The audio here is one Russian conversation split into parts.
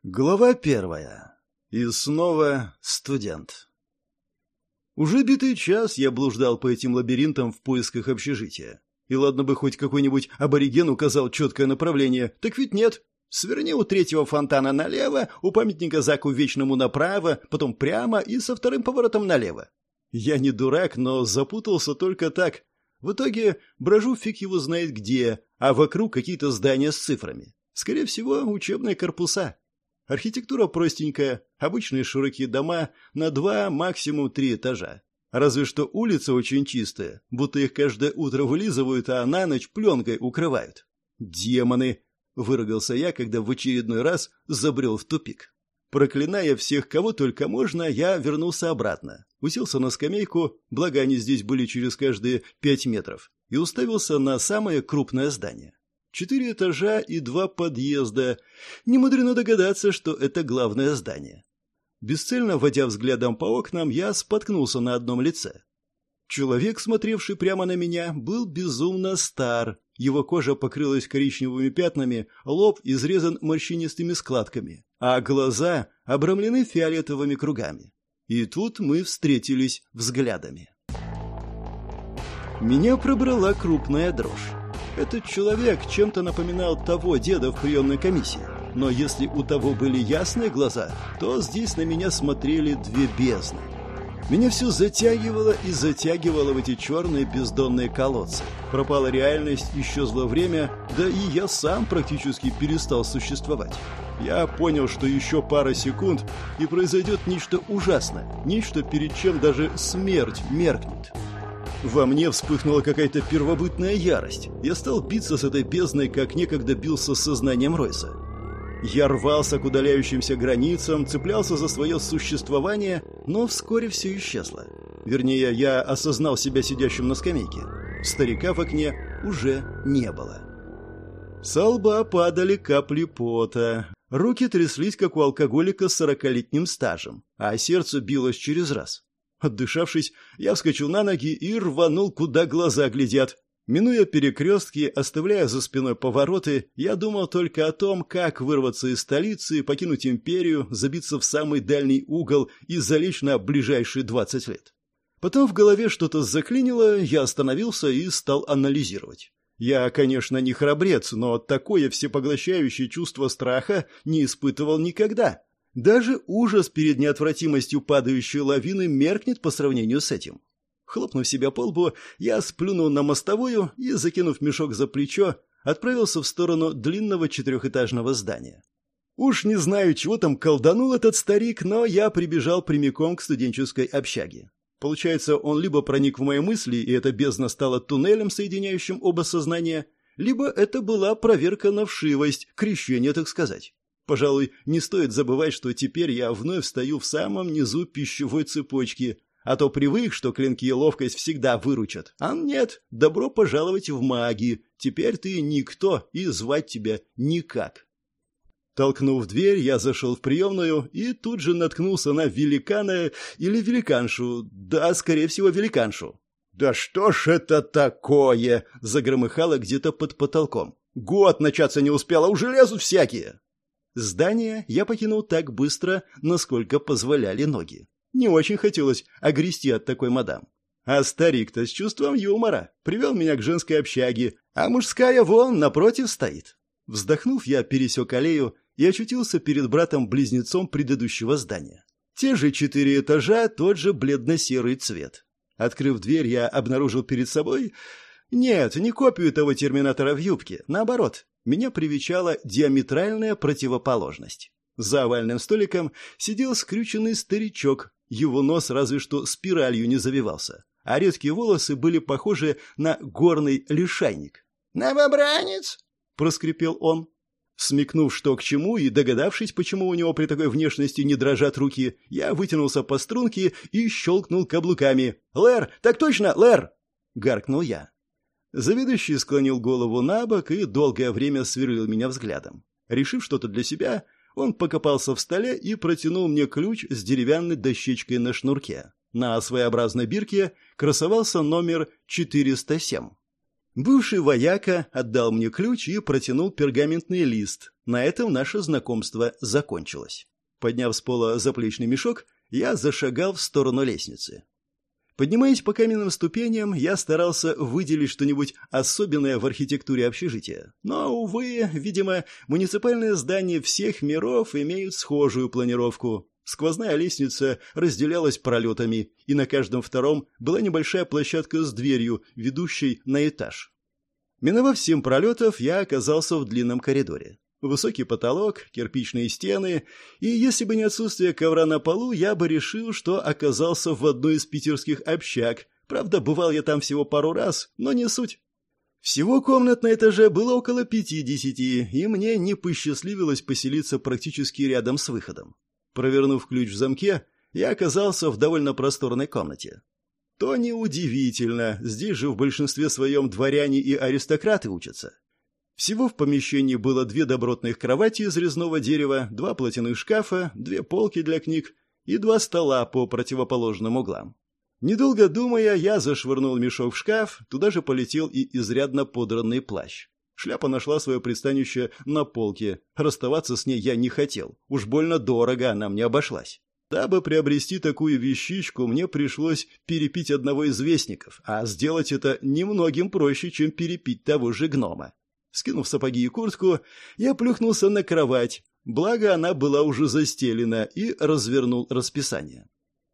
Глава первая. И снова студент. Уже битый час я блуждал по этим лабиринтам в поисках общежития. И ладно бы хоть какой-нибудь абориген указал четкое направление, так ведь нет. Сверни у третьего фонтана налево, у памятника Заку Вечному направо, потом прямо и со вторым поворотом налево. Я не дурак, но запутался только так. В итоге брожу фиг его знает где, а вокруг какие-то здания с цифрами. Скорее всего, учебные корпуса. Архитектура простенькая, обычные широкие дома на 2, максимум 3 этажа. Разве что улицы очень чистые, будто их каждое утро вылизывают, а на ночь пленкой укрывают. «Демоны!» – выругался я, когда в очередной раз забрел в тупик. Проклиная всех, кого только можно, я вернулся обратно. Уселся на скамейку, благо они здесь были через каждые 5 метров, и уставился на самое крупное здание. 4 этажа и 2 подъезда. Немудрено догадаться, что это главное здание. Бесцельно водя взглядом по окнам, я споткнулся на одном лице. Человек, смотревший прямо на меня, был безумно стар. Его кожа покрылась коричневыми пятнами, лоб изрезан морщинистыми складками, а глаза обрамлены фиолетовыми кругами. И тут мы встретились взглядами. Меня пробрала крупная дрожь. Этот человек чем-то напоминал того деда в приемной комиссии. Но если у того были ясные глаза, то здесь на меня смотрели 2 бездны. Меня все затягивало и затягивало в эти черные бездонные колодцы. Пропала реальность, исчезло время, да и я сам практически перестал существовать. Я понял, что еще пара секунд, и произойдет нечто ужасное, нечто, перед чем даже смерть меркнет. Во мне вспыхнула какая-то первобытная ярость. Я стал биться с этой бездной, как некогда бился с сознанием Ройса. Я рвался к удаляющимся границам, цеплялся за свое существование, но вскоре все исчезло. Вернее, я осознал себя сидящим на скамейке. Старика в окне уже не было. Со лба падали капли пота. Руки тряслись, как у алкоголика с 40-летним стажем, а сердце билось через раз. Отдышавшись, я вскочил на ноги и рванул, куда глаза глядят. Минуя перекрестки, оставляя за спиной повороты, я думал только о том, как вырваться из столицы, покинуть империю, забиться в самый дальний угол и залечь на ближайшие 20 лет. Потом в голове что-то заклинило, я остановился и стал анализировать. Я, конечно, не храбрец, но такое всепоглощающее чувство страха не испытывал никогда. Даже ужас перед неотвратимостью падающей лавины меркнет по сравнению с этим. Хлопнув себя по лбу, я сплюнул на мостовую и, закинув мешок за плечо, отправился в сторону длинного 4-этажного здания. Уж не знаю, чего там колданул этот старик, но я прибежал прямиком к студенческой общаге. Получается, он либо проник в мои мысли, и эта бездна стала туннелем, соединяющим оба сознания, либо это была проверка на вшивость, крещение, так сказать. Пожалуй, не стоит забывать, что теперь я вновь стою в самом низу пищевой цепочки, а то привык, что клинки и ловкость всегда выручат. А нет, добро пожаловать в маги. Теперь ты никто, и звать тебя никак. Толкнув дверь, я зашел в приемную и тут же наткнулся на великана или великаншу. Да, скорее всего, великаншу. «Да что ж это такое?» – загромыхало где-то под потолком. «Год начаться не успел, а уже лезут всякие!» Здание я покинул так быстро, насколько позволяли ноги. Не очень хотелось огрести от такой мадам. А старик-то с чувством юмора привел меня к женской общаге, а мужская вон напротив стоит. Вздохнув, я пересек аллею и очутился перед братом-близнецом предыдущего здания. Те же 4 этажа, тот же бледно-серый цвет. Открыв дверь, я обнаружил перед собой... Нет, не копию того терминатора в юбке, наоборот. Меня привечала диаметральная противоположность. За овальным столиком сидел скрюченный старичок, его нос разве что спиралью не завивался, а редкие волосы были похожи на горный лишайник. «Новобранец!» – проскрипел он. Смекнув, что к чему, и догадавшись, почему у него при такой внешности не дрожат руки, я вытянулся по струнке и щелкнул каблуками. «Лэр, так точно, Лэр!» – гаркнул я. Заведующий склонил голову на бок и долгое время сверлил меня взглядом. Решив что-то для себя, он покопался в столе и протянул мне ключ с деревянной дощечкой на шнурке. На своеобразной бирке красовался номер 407. Бывший вояка отдал мне ключ и протянул пергаментный лист. На этом наше знакомство закончилось. Подняв с пола заплечный мешок, я зашагал в сторону лестницы. Поднимаясь по каменным ступеням, я старался выделить что-нибудь особенное в архитектуре общежития. Но, увы, видимо, муниципальные здания всех миров имеют схожую планировку. Сквозная лестница разделялась пролетами, и на каждом втором была небольшая площадка с дверью, ведущей на этаж. Миновав 7 пролетов, я оказался в длинном коридоре. Высокий потолок, кирпичные стены, и если бы не отсутствие ковра на полу, я бы решил, что оказался в одной из питерских общаг. Правда, бывал я там всего пару раз, но не суть. Всего комнат на этаже было около 50, и мне не посчастливилось поселиться практически рядом с выходом. Провернув ключ в замке, я оказался в довольно просторной комнате. То неудивительно, здесь же в большинстве своем дворяне и аристократы учатся. Всего в помещении было 2 добротных кровати из резного дерева, 2 платяных шкафа, 2 полки для книг и 2 стола по противоположным углам. Недолго думая, я зашвырнул мешок в шкаф, туда же полетел и изрядно подранный плащ. Шляпа нашла свое пристанище на полке. Расставаться с ней я не хотел, уж больно дорого она мне обошлась. Дабы приобрести такую вещичку, мне пришлось перепить одного из вестников, а сделать это немногим проще, чем перепить того же гнома. Скинув сапоги и куртку, я плюхнулся на кровать, благо она была уже застелена, и развернул расписание.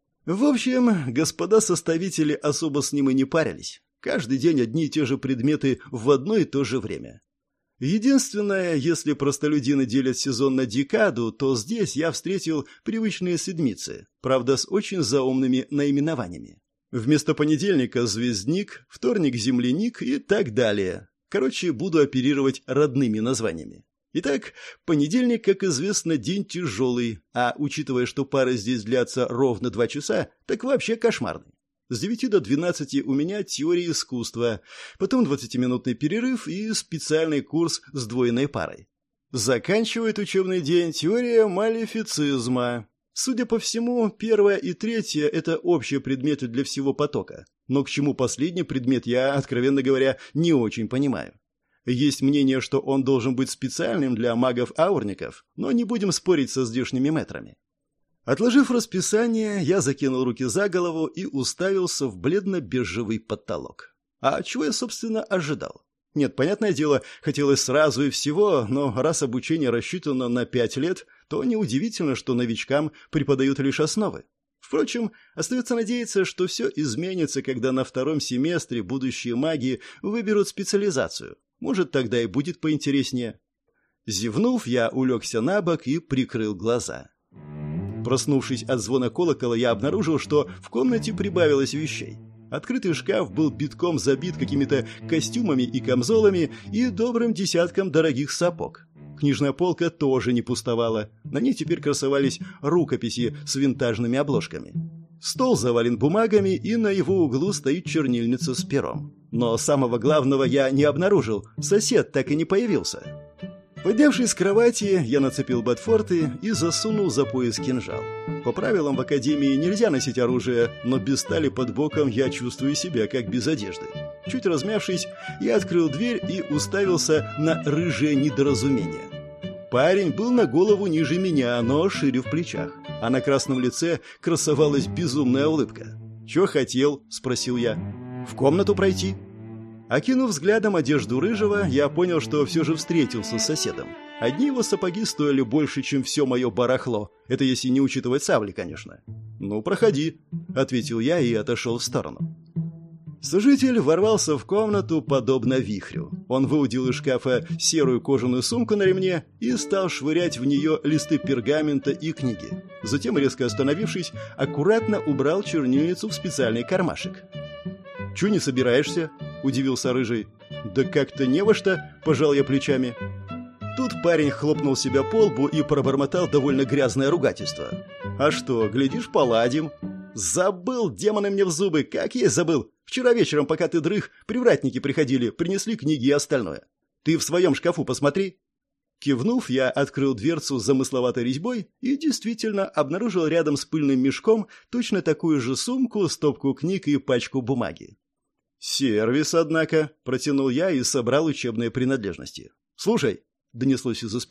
В общем, господа составители особо с ним и не парились. Каждый день одни и те же предметы в одно и то же время. Единственное, если простолюдины делят сезон на декаду, то здесь я встретил привычные седмицы, правда, с очень заумными наименованиями. Вместо понедельника – звездник, вторник – земляник и так далее. Короче, буду оперировать родными названиями. Итак, понедельник, как известно, день тяжелый, а учитывая, что пары здесь длятся ровно 2 часа, так вообще кошмарный. С 9 до 12 у меня теория искусства, потом 20-минутный перерыв и специальный курс с сдвоенной парой. Заканчивает учебный день теория малефицизма. Судя по всему, 1 и 3 – это общие предметы для всего потока. Но к чему последний предмет, я, откровенно говоря, не очень понимаю. Есть мнение, что он должен быть специальным для магов-аурников, но не будем спорить со здешними мэтрами. Отложив расписание, я закинул руки за голову и уставился в бледно-бежевый потолок. А чего я, собственно, ожидал? Нет, понятное дело, хотелось сразу и всего, но раз обучение рассчитано на 5 лет, то неудивительно, что новичкам преподают лишь основы. Впрочем, остается надеяться, что все изменится, когда на 2-м семестре будущие маги выберут специализацию. Может, тогда и будет поинтереснее. Зевнув, я улегся на бок и прикрыл глаза. Проснувшись от звона колокола, я обнаружил, что в комнате прибавилось вещей. Открытый шкаф был битком забит какими-то костюмами и камзолами и добрым десятком дорогих сапог. Книжная полка тоже не пустовала. На ней теперь красовались рукописи с винтажными обложками. Стол завален бумагами, и на его углу стоит чернильница с пером. Но самого главного я не обнаружил. Сосед так и не появился. Поднявшись с кровати, я нацепил ботфорты и засунул за пояс кинжал. По правилам в академии нельзя носить оружие, но без стали под боком я чувствую себя как без одежды. Чуть размявшись, я открыл дверь и уставился на рыжее недоразумение. Парень был на голову ниже меня, но шире в плечах, а на красном лице красовалась безумная улыбка. «Чё хотел?» – спросил я. «В комнату пройти?» Окинув взглядом одежду рыжего, я понял, что все же встретился с соседом. Одни его сапоги стоили больше, чем все мое барахло. Это если не учитывать сабли, конечно. «Ну, проходи», — ответил я и отошел в сторону. Служитель ворвался в комнату подобно вихрю. Он выудил из шкафа серую кожаную сумку на ремне и стал швырять в нее листы пергамента и книги. Затем, резко остановившись, аккуратно убрал чернильницу в специальный кармашек. «Чё не собираешься?» – удивился Рыжий. «Да как-то не во что», – пожал я плечами. Тут парень хлопнул себя по лбу и пробормотал довольно грязное ругательство. «А что, глядишь, поладим». «Забыл, демоны мне в зубы, как есть забыл. Вчера вечером, пока ты дрых, привратники приходили, принесли книги и остальное. Ты в своем шкафу посмотри». Кивнув, я открыл дверцу с замысловатой резьбой и действительно обнаружил рядом с пыльным мешком точно такую же сумку, стопку книг и пачку бумаги. «Сервис, однако», — протянул я и собрал учебные принадлежности. «Слушай», — донеслось из-за спины,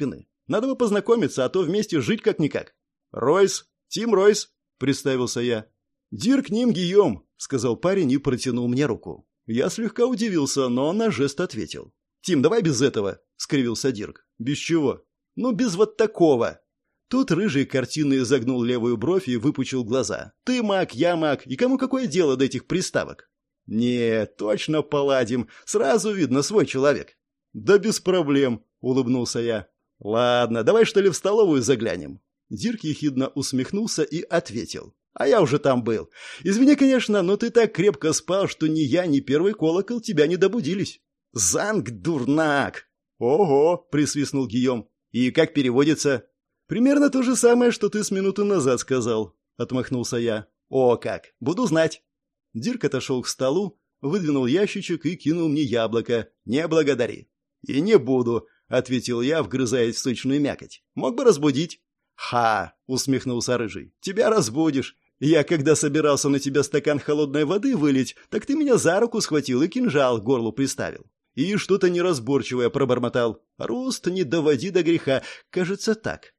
Надо бы познакомиться, а то вместе жить как-никак». «Ройс, Тим Ройс», — представился я. «Дирк Ним Гийом», — сказал парень и протянул мне руку. Я слегка удивился, но на жест ответил. «Тим, давай без этого», — скривился Дирк. «Без чего?» «Ну, без вот такого». Тут рыжий картинно изогнул левую бровь и выпучил глаза. «Ты маг, я маг, и кому какое дело до этих приставок?» «Нет, точно поладим, сразу видно свой человек». «Да без проблем», — улыбнулся я. «Ладно, давай что ли в столовую заглянем?» Дирк ехидно усмехнулся и ответил. «А я уже там был. Извини, конечно, но ты так крепко спал, что ни я, ни первый колокол тебя не добудились». «Занг, дурнак!» «Ого!» — присвистнул Гийом. «И как переводится?» «Примерно то же самое, что ты с минуты назад сказал», — отмахнулся я. «О как! Буду знать». Дирк отошел к столу, выдвинул ящичек и кинул мне яблоко. «Не благодари». «И не буду», — ответил я, вгрызаясь в сочную мякоть. «Мог бы разбудить». «Ха!» — усмехнулся Рыжий. «Тебя разбудишь. Я, когда собирался на тебя стакан холодной воды вылить, так ты меня за руку схватил и кинжал к горлу приставил. И что-то неразборчивое пробормотал. Руст, не доводи до греха. Кажется, так».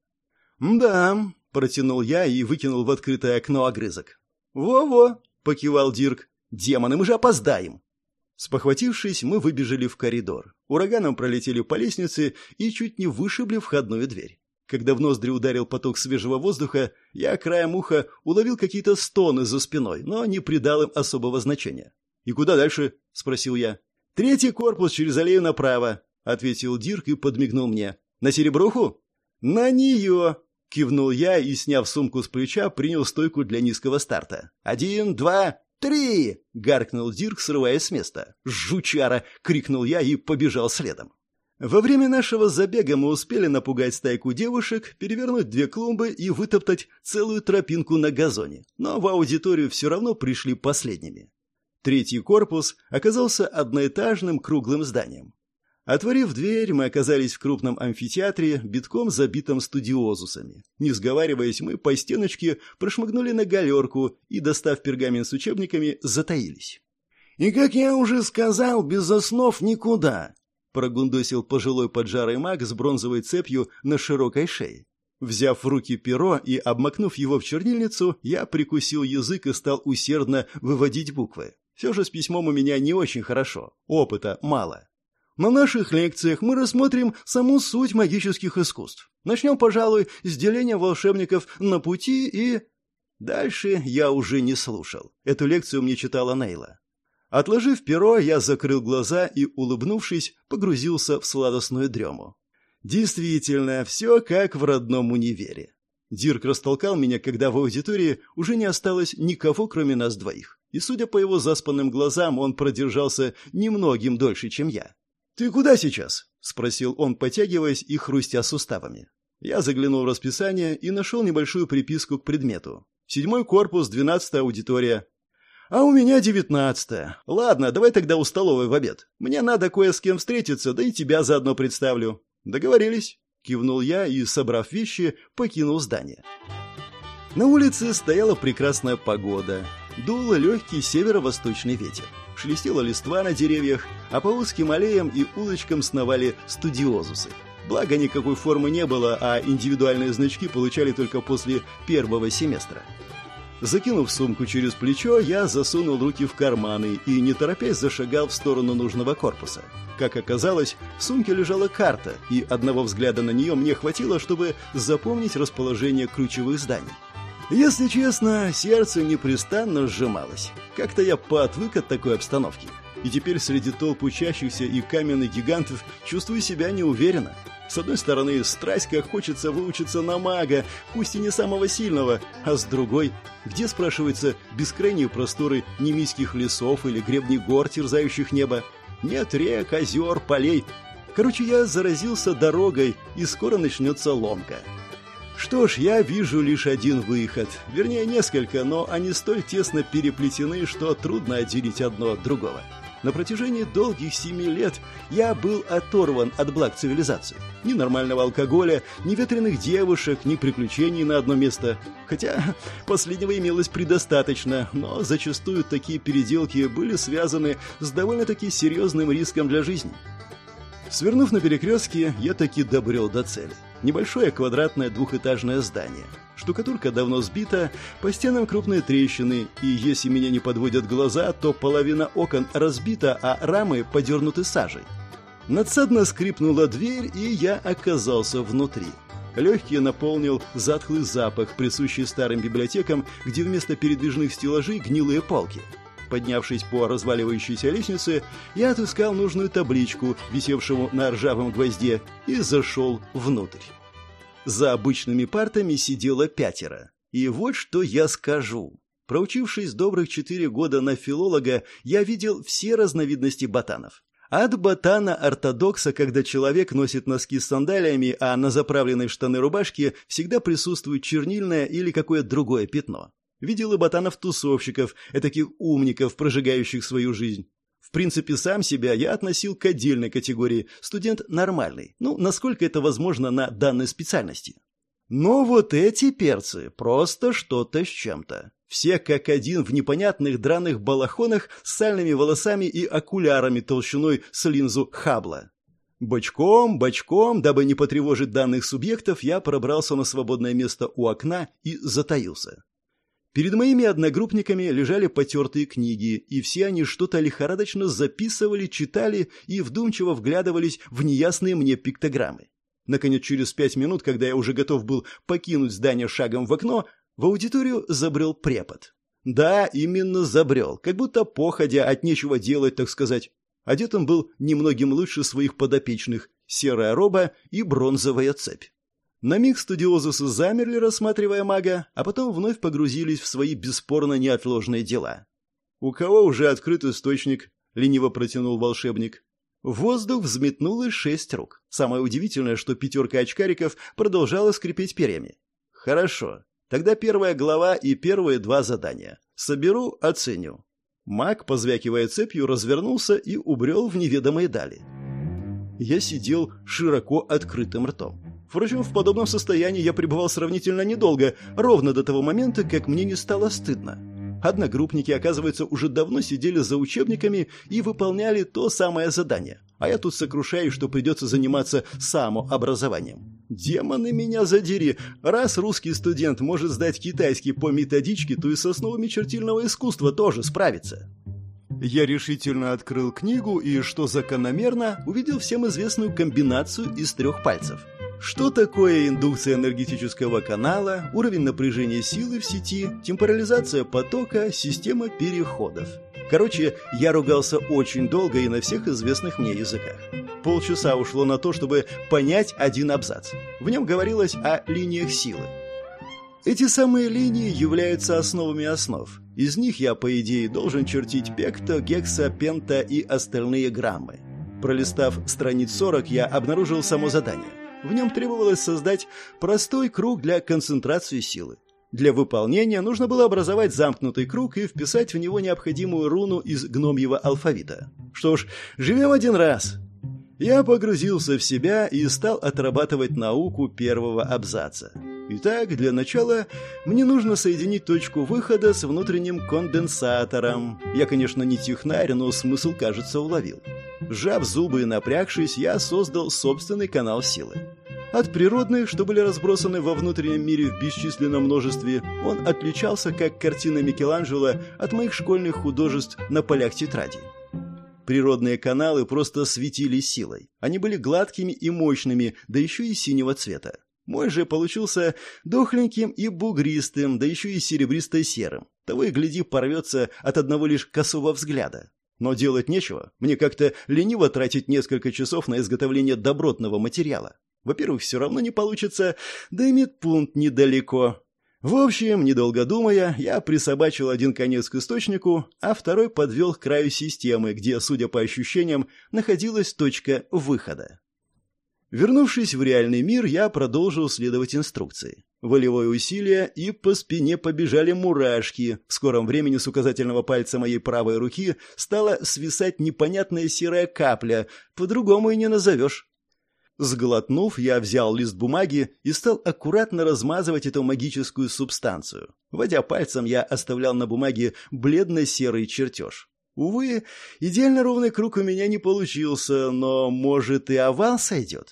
«Да», — протянул я и выкинул в открытое окно огрызок. «Во-во», — покивал Дирк. «Демоны, мы же опоздаем». Спохватившись, мы выбежали в коридор. Ураганом пролетели по лестнице и чуть не вышибли входную дверь. Когда в ноздри ударил поток свежего воздуха, я краем уха уловил какие-то стоны за спиной, но не придал им особого значения. «И куда дальше?» — спросил я. «Третий корпус через аллею направо», — ответил Дирк и подмигнул мне. «На Серебруху?» «На нее!» — кивнул я и, сняв сумку с плеча, принял стойку для низкого старта. 1, 2, 3! — гаркнул Дирк, срываясь с места. «Жучара!» — крикнул я и побежал следом. Во время нашего забега мы успели напугать стайку девушек, перевернуть 2 клумбы и вытоптать целую тропинку на газоне, но в аудиторию все равно пришли последними. Третий корпус оказался одноэтажным круглым зданием. Отворив дверь, мы оказались в крупном амфитеатре, битком забитом студиозусами. Не сговариваясь, мы по стеночке прошмыгнули на галерку и, достав пергамент с учебниками, затаились. «И, как я уже сказал, без основ никуда», — прогундосил пожилой поджарый маг с бронзовой цепью на широкой шее. Взяв в руки перо и обмакнув его в чернильницу, я прикусил язык и стал усердно выводить буквы. Все же с письмом у меня не очень хорошо, опыта мало. На наших лекциях мы рассмотрим саму суть магических искусств. Начнем, пожалуй, с деления волшебников на пути и... Дальше я уже не слушал. Эту лекцию мне читала Нейла. Отложив перо, я закрыл глаза и, улыбнувшись, погрузился в сладостную дрему. Действительно, все как в родном универе. Дирк растолкал меня, когда в аудитории уже не осталось никого, кроме нас двоих. И, судя по его заспанным глазам, он продержался немногим дольше, чем я. «Ты куда сейчас?» — спросил он, потягиваясь и хрустя суставами. Я заглянул в расписание и нашел небольшую приписку к предмету. 7-й корпус, 12-я аудитория. «А у меня 19-я. Ладно, давай тогда у столовой в обед. Мне надо кое с кем встретиться, да и тебя заодно представлю». «Договорились», — кивнул я и, собрав вещи, покинул здание. На улице стояла прекрасная погода. Дул легкий северо-восточный ветер. Шелестела листва на деревьях, а по узким аллеям и улочкам сновали студиозусы. Благо, никакой формы не было, а индивидуальные значки получали только после первого семестра. Закинув сумку через плечо, я засунул руки в карманы и, не торопясь, зашагал в сторону нужного корпуса. Как оказалось, в сумке лежала карта, и одного взгляда на нее мне хватило, чтобы запомнить расположение ключевых зданий. Если честно, сердце непрестанно сжималось. Как-то я поотвык от такой обстановки. И теперь среди толп учащихся и каменных гигантов чувствую себя неуверенно. С одной стороны, страсть, как хочется выучиться на мага, пусть и не самого сильного, а с другой, где, спрашивается, бескрайние просторы немийских лесов или гребни гор, терзающих небо? Нет рек, озер, полей. Короче, я заразился дорогой, и скоро начнется ломка. Что ж, я вижу лишь один выход. Вернее, несколько, но они столь тесно переплетены, что трудно отделить одно от другого. На протяжении долгих 7 лет я был оторван от благ цивилизации. Ни нормального алкоголя, ни ветреных девушек, ни приключений на одно место. Хотя последнего имелось предостаточно, но зачастую такие переделки были связаны с довольно-таки серьезным риском для жизни. Свернув на перекрестке, я таки добрел до цели. Небольшое квадратное двухэтажное здание. Штукатурка давно сбита, по стенам крупные трещины, и если меня не подводят глаза, то половина окон разбита, а рамы подернуты сажей. Надсадно скрипнула дверь, и я оказался внутри. Легкие наполнил затхлый запах, присущий старым библиотекам, где вместо передвижных стеллажей гнилые полки. Поднявшись по разваливающейся лестнице, я отыскал нужную табличку, висевшую на ржавом гвозде, и зашел внутрь. За обычными партами сидело 5. И вот что я скажу. Проучившись добрых 4 года на филолога, я видел все разновидности ботанов. От ботана-ортодокса, когда человек носит носки с сандалиями, а на заправленной в штаны рубашке всегда присутствует чернильное или какое-то другое пятно. Видел и ботанов-тусовщиков, этаких умников, прожигающих свою жизнь. В принципе, сам себя я относил к отдельной категории – студент нормальный, насколько это возможно на данной специальности. Но вот эти перцы – просто что-то с чем-то. Все как один в непонятных драных балахонах с сальными волосами и окулярами толщиной с линзу Хаббла. Бочком, дабы не потревожить данных субъектов, я пробрался на свободное место у окна и затаился. Перед моими одногруппниками лежали потертые книги, и все они что-то лихорадочно записывали, читали и вдумчиво вглядывались в неясные мне пиктограммы. Наконец, через 5 минут, когда я уже готов был покинуть здание шагом в окно, в аудиторию забрел препод. Да, именно забрел, как будто походя от нечего делать, так сказать. Одет он был немногим лучше своих подопечных, серая роба и бронзовая цепь. На миг студиозусы замерли, рассматривая мага, а потом вновь погрузились в свои бесспорно неотложные дела. «У кого уже открыт источник?» — лениво протянул волшебник. В воздух взметнулось 6 рук. Самое удивительное, что 5 очкариков продолжала скрипеть перьями. «Хорошо. Тогда 1 глава и первые 2 задания. Соберу, оценю». Маг, позвякивая цепью, развернулся и убрел в неведомые дали. Я сидел широко открытым ртом. Впрочем, в подобном состоянии я пребывал сравнительно недолго, ровно до того момента, как мне не стало стыдно. Одногруппники, оказывается, уже давно сидели за учебниками и выполняли то самое задание. А я тут сокрушаюсь, что придется заниматься самообразованием. Демоны меня задери! Раз русский студент может сдать китайский по методичке, то и с основами чертильного искусства тоже справится. Я решительно открыл книгу и, что закономерно, увидел всем известную комбинацию из 3 пальцев. Что такое индукция энергетического канала, уровень напряжения силы в сети, темпорализация потока, система переходов. Короче, я ругался очень долго и на всех известных мне языках. Полчаса ушло на то, чтобы понять один абзац. В нем говорилось о линиях силы. Эти самые линии являются основами основ. Из них я, по идее, должен чертить пекто, гекса, пента и остальные граммы. Пролистав страниц 40, я обнаружил само задание. В нем требовалось создать простой круг для концентрации силы. Для выполнения нужно было образовать замкнутый круг и вписать в него необходимую руну из гномьего алфавита. Что ж, живем один раз. Я погрузился в себя и стал отрабатывать науку первого абзаца. Итак, для начала мне нужно соединить точку выхода с внутренним конденсатором. Я, конечно, не технарь, но смысл, кажется, уловил. Сжав зубы и напрягшись, я создал собственный канал силы. От природных, что были разбросаны во внутреннем мире в бесчисленном множестве, он отличался, как картина Микеланджело, от моих школьных художеств на полях тетрадей. Природные каналы просто светили силой. Они были гладкими и мощными, да еще и синего цвета. Мой же получился дохленьким и бугристым, да еще и серебристо-серым. Того и гляди, порвется от одного лишь косого взгляда. Но делать нечего. Мне как-то лениво тратить несколько часов на изготовление добротного материала. Во-первых, все равно не получится, да и медпункт недалеко. В общем, недолго думая, я присобачил один конец к источнику, а второй подвел к краю системы, где, судя по ощущениям, находилась точка выхода. Вернувшись в реальный мир, я продолжил следовать инструкции. Волевое усилие, и по спине побежали мурашки. В скором времени с указательного пальца моей правой руки стала свисать непонятная серая капля, по-другому и не назовешь. Сглотнув, я взял лист бумаги и стал аккуратно размазывать эту магическую субстанцию. Водя пальцем, я оставлял на бумаге бледно-серый чертеж. Увы, идеально ровный круг у меня не получился, но, может, и овал сойдет?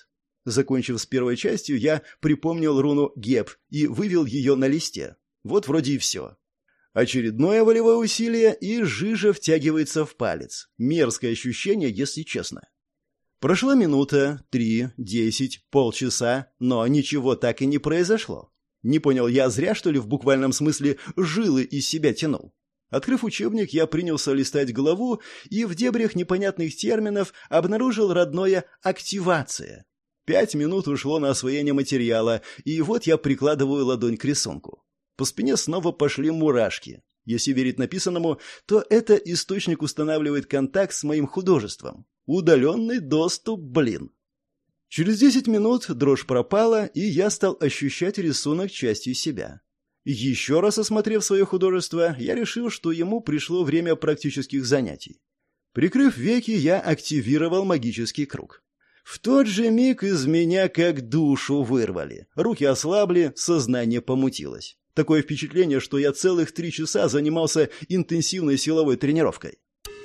Закончив с первой частью, я припомнил руну Геб и вывел ее на листе. Вот вроде и все. Очередное волевое усилие, и жижа втягивается в палец. Мерзкое ощущение, если честно. Прошла минута, 3, 10, полчаса, но ничего так и не произошло. Не понял, я зря, что ли, в буквальном смысле жилы из себя тянул? Открыв учебник, я принялся листать главу и в дебрях непонятных терминов обнаружил родное «активация». 5 минут ушло на освоение материала, и вот я прикладываю ладонь к рисунку. По спине снова пошли мурашки. Если верить написанному, то это источник устанавливает контакт с моим художеством. Удаленный доступ, блин. Через 10 минут дрожь пропала, и я стал ощущать рисунок частью себя. Еще раз осмотрев свое художество, я решил, что ему пришло время практических занятий. Прикрыв веки, я активировал магический круг. В тот же миг из меня как душу вырвали. Руки ослабли, сознание помутилось. Такое впечатление, что я целых 3 часа занимался интенсивной силовой тренировкой.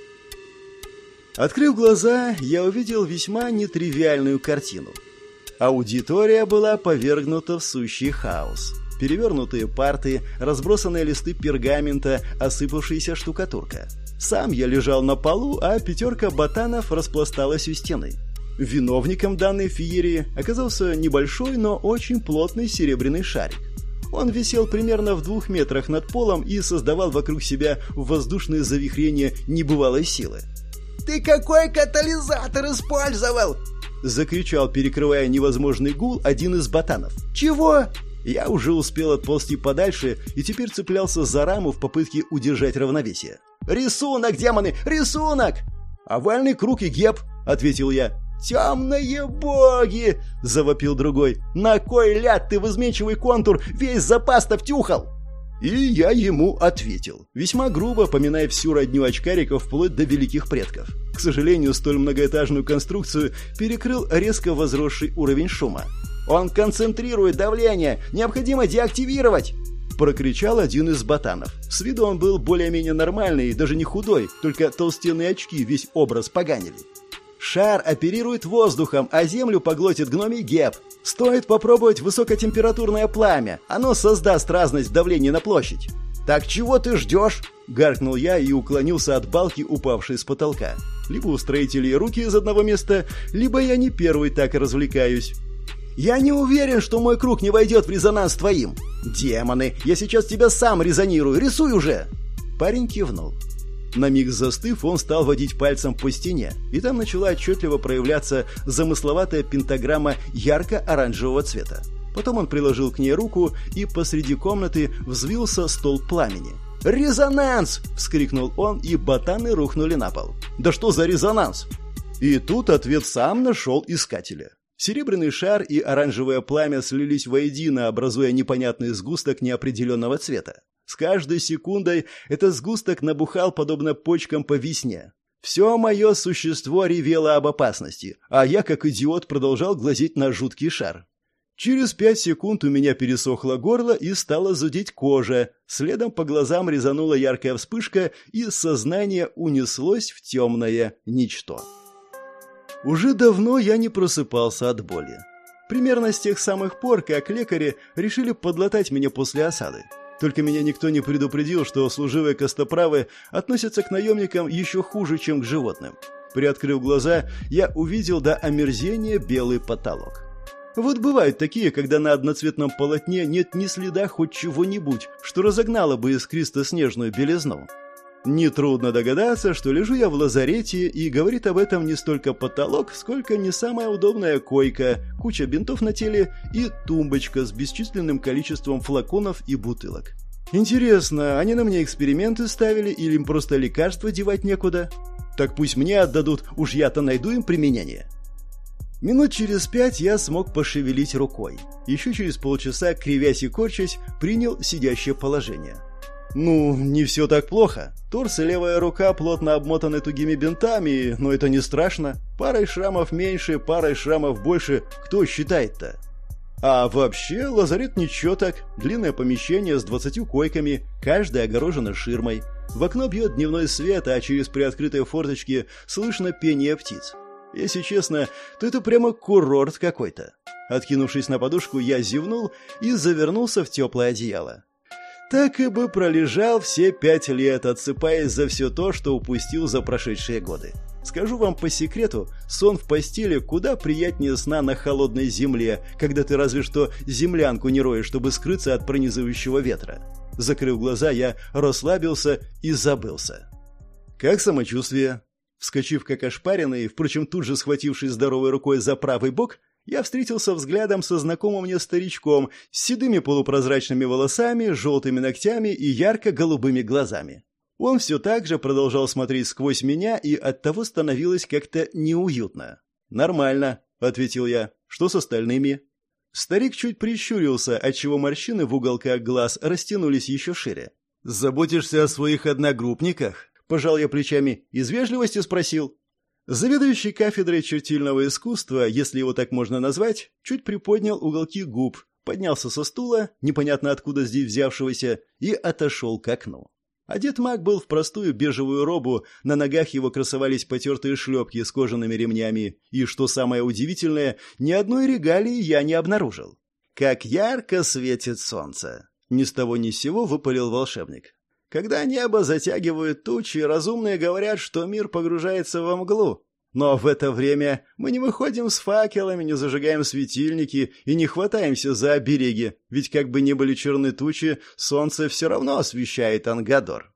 Открыв глаза, я увидел весьма нетривиальную картину. Аудитория была повергнута в сущий хаос. Перевернутые парты, разбросанные листы пергамента, осыпавшаяся штукатурка. Сам я лежал на полу, а 5 ботанов распласталась у стены. Виновником данной феерии оказался небольшой, но очень плотный серебряный шарик. Он висел примерно в 2 метрах над полом и создавал вокруг себя воздушные завихрения небывалой силы. «Ты какой катализатор использовал?» — закричал, перекрывая невозможный гул, один из ботанов. «Чего?» Я уже успел отползти подальше и теперь цеплялся за раму в попытке удержать равновесие. «Рисунок, демоны, рисунок!» «Овальный круг и геб», — ответил я. «Темные боги!» — завопил другой. «На кой ляд ты в изменчивый контур весь запас-то втюхал?» И я ему ответил, весьма грубо поминая всю родню очкариков вплоть до великих предков. К сожалению, столь многоэтажную конструкцию перекрыл резко возросший уровень шума. «Он концентрирует давление! Необходимо деактивировать!» Прокричал один из ботанов. С виду он был более-менее нормальный, даже не худой, только толстенные очки весь образ поганили. «Шар оперирует воздухом, а землю поглотит гномий геб. Стоит попробовать высокотемпературное пламя. Оно создаст разность в давлении на площадь». «Так чего ты ждешь?» — гаркнул я и уклонился от балки, упавшей с потолка. Либо у строителей руки из одного места, либо я не первый так развлекаюсь. «Я не уверен, что мой круг не войдет в резонанс с твоим. Демоны, я сейчас тебя сам резонирую, рисуй уже!» Парень кивнул. На миг застыв, он стал водить пальцем по стене, и там начала отчетливо проявляться замысловатая пентаграмма ярко-оранжевого цвета. Потом он приложил к ней руку, и посреди комнаты взвился столб пламени. «Резонанс!» — вскрикнул он, и ботаны рухнули на пол. «Да что за резонанс?» И тут ответ сам нашел искателя. Серебряный шар и оранжевое пламя слились воедино, образуя непонятный сгусток неопределенного цвета. С каждой секундой этот сгусток набухал подобно почкам по весне. Все мое существо ревело об опасности, а я, как идиот, продолжал глазеть на жуткий шар. Через 5 секунд у меня пересохло горло и стала зудеть кожа. Следом по глазам резанула яркая вспышка, и сознание унеслось в темное ничто. Уже давно я не просыпался от боли. Примерно с тех самых пор, как лекари решили подлатать меня после осады. Только меня никто не предупредил, что служивые костоправы относятся к наемникам еще хуже, чем к животным. Приоткрыв глаза, я увидел до омерзения белый потолок. Вот бывают такие, когда на одноцветном полотне нет ни следа хоть чего-нибудь, что разогнало бы искристо-снежную белизну. Нетрудно догадаться, что лежу я в лазарете, и говорит об этом не столько потолок, сколько не самая удобная койка, куча бинтов на теле и тумбочка с бесчисленным количеством флаконов и бутылок. Интересно, они на мне эксперименты ставили или им просто лекарства девать некуда? Так пусть мне отдадут, уж я-то найду им применение. Минут через 5 я смог пошевелить рукой. Еще через полчаса, кривясь и корчась, принял сидящее положение. Ну, не все так плохо. Торс и левая рука плотно обмотаны тугими бинтами, но это не страшно. Парой шрамов меньше, парой шрамов больше. Кто считает-то? А вообще, лазарет ничего так. Длинное помещение с 20 койками, каждая огорожена ширмой. В окно бьет дневной свет, а через приоткрытые форточки слышно пение птиц. Если честно, то это прямо курорт какой-то. Откинувшись на подушку, я зевнул и завернулся в теплое одеяло. Так и бы пролежал все 5 лет, отсыпаясь за все то, что упустил за прошедшие годы. Скажу вам по секрету, сон в постели куда приятнее сна на холодной земле, когда ты разве что землянку не роешь, чтобы скрыться от пронизывающего ветра. Закрыв глаза, я расслабился и забылся. «Как самочувствие?» Вскочив как ошпаренный, впрочем, тут же схватившись здоровой рукой за правый бок, я встретился взглядом со знакомым мне старичком с седыми полупрозрачными волосами, желтыми ногтями и ярко-голубыми глазами. Он все так же продолжал смотреть сквозь меня, и оттого становилось как-то неуютно. «Нормально», — ответил я. «Что с остальными?» Старик чуть прищурился, отчего морщины в уголках глаз растянулись еще шире. «Заботишься о своих одногруппниках?» Пожал я плечами, из вежливости спросил. Заведующий кафедрой чертильного искусства, если его так можно назвать, чуть приподнял уголки губ, поднялся со стула, непонятно откуда здесь взявшегося, и отошел к окну. Одет маг был в простую бежевую робу, на ногах его красовались потертые шлепки с кожаными ремнями, и, что самое удивительное, ни одной регалии я не обнаружил. «Как ярко светит солнце!» Ни с того ни с сего выпалил волшебник. Когда небо затягивают тучи, разумные говорят, что мир погружается во мглу. Но в это время мы не выходим с факелами, не зажигаем светильники и не хватаемся за обереги, ведь как бы ни были черны тучи, солнце все равно освещает Ангадор.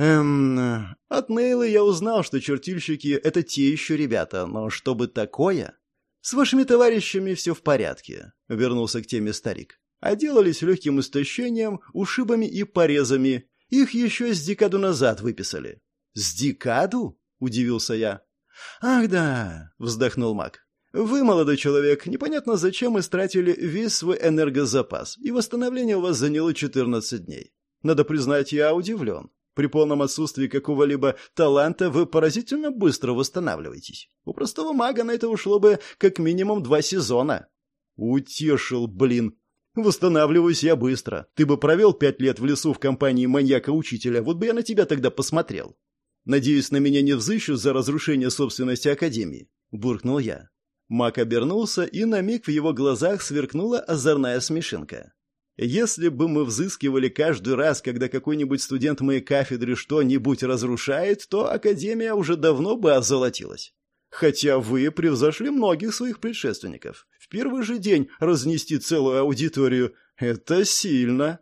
От Нейлы я узнал, что чертильщики — это те еще ребята, но чтобы такое... С вашими товарищами все в порядке, — вернулся к теме старик. Отделались легким истощением, ушибами и порезами. Их еще с декаду назад выписали. «С декаду?» — удивился я. «Ах да», — вздохнул маг. «Вы, молодой человек, непонятно зачем истратили весь свой энергозапас, и восстановление у вас заняло 14 дней. Надо признать, я удивлен. При полном отсутствии какого-либо таланта вы поразительно быстро восстанавливаетесь. У простого мага на это ушло бы как минимум 2 сезона». «Утешил, блин!» «Восстанавливаюсь я быстро. Ты бы провел 5 лет в лесу в компании маньяка-учителя, вот бы я на тебя тогда посмотрел. Надеюсь, на меня не взыщут за разрушение собственности Академии», — буркнул я. Маг обернулся, и на миг в его глазах сверкнула озорная смешинка. «Если бы мы взыскивали каждый раз, когда какой-нибудь студент моей кафедры что-нибудь разрушает, то Академия уже давно бы озолотилась. Хотя вы превзошли многих своих предшественников. В первый же день разнести целую аудиторию — это сильно».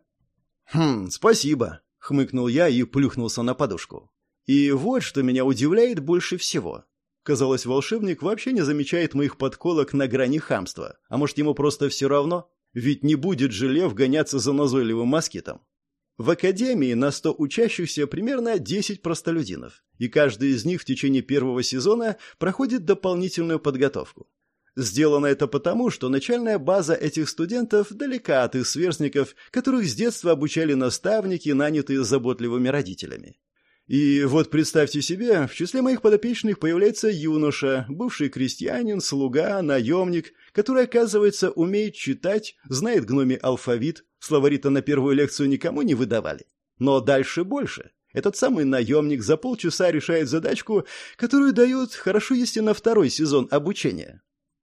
«Спасибо», — хмыкнул я и плюхнулся на подушку. И вот что меня удивляет больше всего. Казалось, волшебник вообще не замечает моих подколок на грани хамства. А может, ему просто все равно? Ведь не будет же лев гоняться за назойливым москитом. В академии на 100 учащихся примерно 10 простолюдинов, и каждый из них в течение первого сезона проходит дополнительную подготовку. Сделано это потому, что начальная база этих студентов далека от их сверстников, которых с детства обучали наставники, нанятые заботливыми родителями. И вот представьте себе, в числе моих подопечных появляется юноша, бывший крестьянин, слуга, наемник, который, оказывается, умеет читать, знает гномий алфавит, словари-то на первую лекцию никому не выдавали. Но дальше больше. Этот самый наемник за полчаса решает задачку, которую дают, хорошо если на 2-й сезон обучения.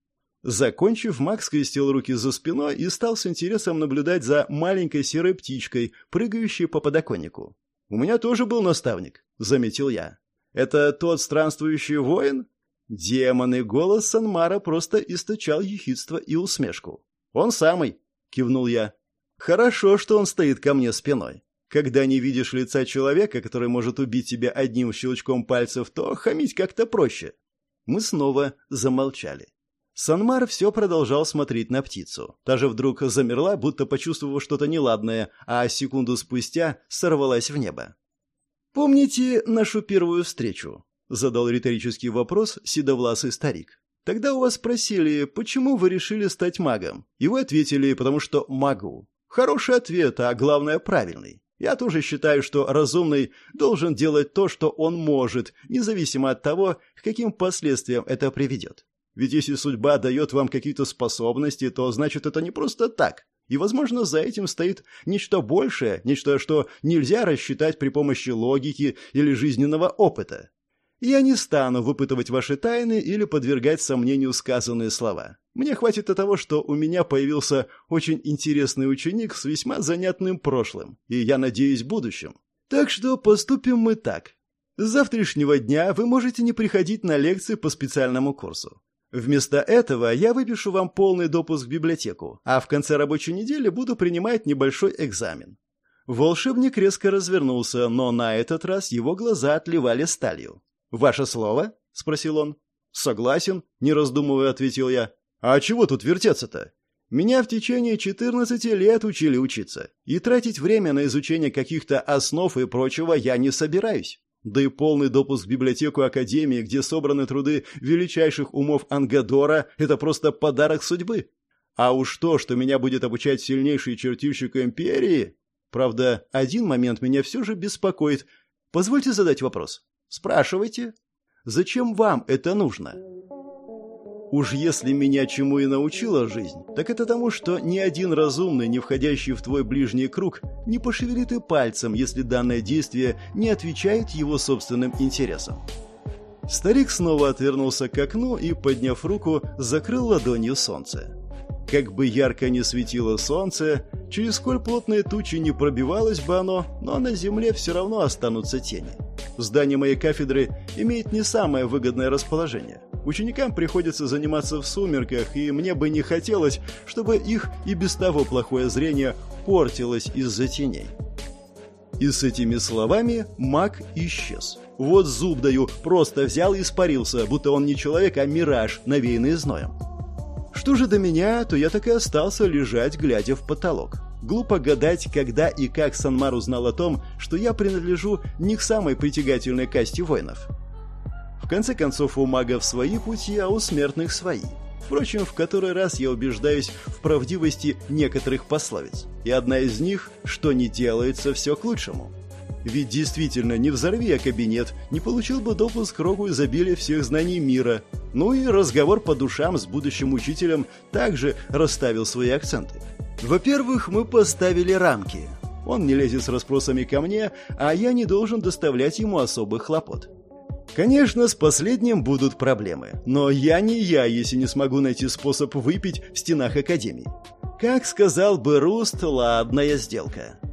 Закончив, маг скрестил руки за спиной и стал с интересом наблюдать за маленькой серой птичкой, прыгающей по подоконнику. «У меня тоже был наставник», — заметил я. «Это тот странствующий воин?» Демоны, голос Санмара просто источал ехидство и усмешку. «Он самый», — кивнул я. «Хорошо, что он стоит ко мне спиной. Когда не видишь лица человека, который может убить тебя одним щелчком пальцев, то хамить как-то проще». Мы снова замолчали. Санмар все продолжал смотреть на птицу. Та же вдруг замерла, будто почувствовав что-то неладное, а секунду спустя сорвалась в небо. «Помните нашу первую встречу?» — задал риторический вопрос седовласый старик. «Тогда у вас спросили, почему вы решили стать магом? И вы ответили, потому что могу. Хороший ответ, а главное правильный. Я тоже считаю, что разумный должен делать то, что он может, независимо от того, к каким последствиям это приведет. Ведь если судьба дает вам какие-то способности, то значит это не просто так. И, возможно, за этим стоит нечто большее, нечто, что нельзя рассчитать при помощи логики или жизненного опыта. Я не стану выпытывать ваши тайны или подвергать сомнению сказанные слова. Мне хватит и того, что у меня появился очень интересный ученик с весьма занятным прошлым, и, я надеюсь, будущим. Так что поступим мы так. С завтрашнего дня вы можете не приходить на лекции по специальному курсу. Вместо этого я выпишу вам полный допуск в библиотеку, а в конце рабочей недели буду принимать небольшой экзамен». Волшебник резко развернулся, но на этот раз его глаза отливали сталью. «Ваше слово?» — спросил он. «Согласен», — не раздумывая ответил я. «А чего тут вертеться-то? Меня в течение 14 лет учили учиться, и тратить время на изучение каких-то основ и прочего я не собираюсь. Да и полный допуск в библиотеку Академии, где собраны труды величайших умов Ангадора, это просто подарок судьбы. А уж то, что меня будет обучать сильнейший чертильщик Империи... Правда, один момент меня все же беспокоит. Позвольте задать вопрос. Спрашивайте. Зачем вам это нужно? Уж если меня чему и научила жизнь, так это тому, что ни один разумный, не входящий в твой ближний круг, не пошевелит и пальцем, если данное действие не отвечает его собственным интересам. Старик снова отвернулся к окну и, подняв руку, закрыл ладонью солнце. Как бы ярко ни светило солнце, через сколь плотные тучи не пробивалось бы оно, но на земле все равно останутся тени. Здание моей кафедры имеет не самое выгодное расположение. Ученикам приходится заниматься в сумерках, и мне бы не хотелось, чтобы их и без того плохое зрение портилось из-за теней. И с этими словами маг исчез. Вот зуб даю, просто взял и испарился, будто он не человек, а мираж, навеянный зноем. Что же до меня, то я так и остался лежать, глядя в потолок. Глупо гадать, когда и как Санмар узнал о том, что я принадлежу не к самой притягательной касте воинов. В конце концов, у магов свои пути, а у смертных свои. Впрочем, в который раз я убеждаюсь в правдивости некоторых пословиц. И одна из них, что не делается, все к лучшему. Ведь действительно, не взорви я кабинет, не получил бы допуск к рогу изобилия всех знаний мира. Ну и разговор по душам с будущим учителем также расставил свои акценты. Во-первых, мы поставили рамки. Он не лезет с расспросами ко мне, а я не должен доставлять ему особых хлопот. Конечно, с последним будут проблемы, но я не я, если не смогу найти способ выпить в стенах Академии. Как сказал бы Руст, ладная сделка.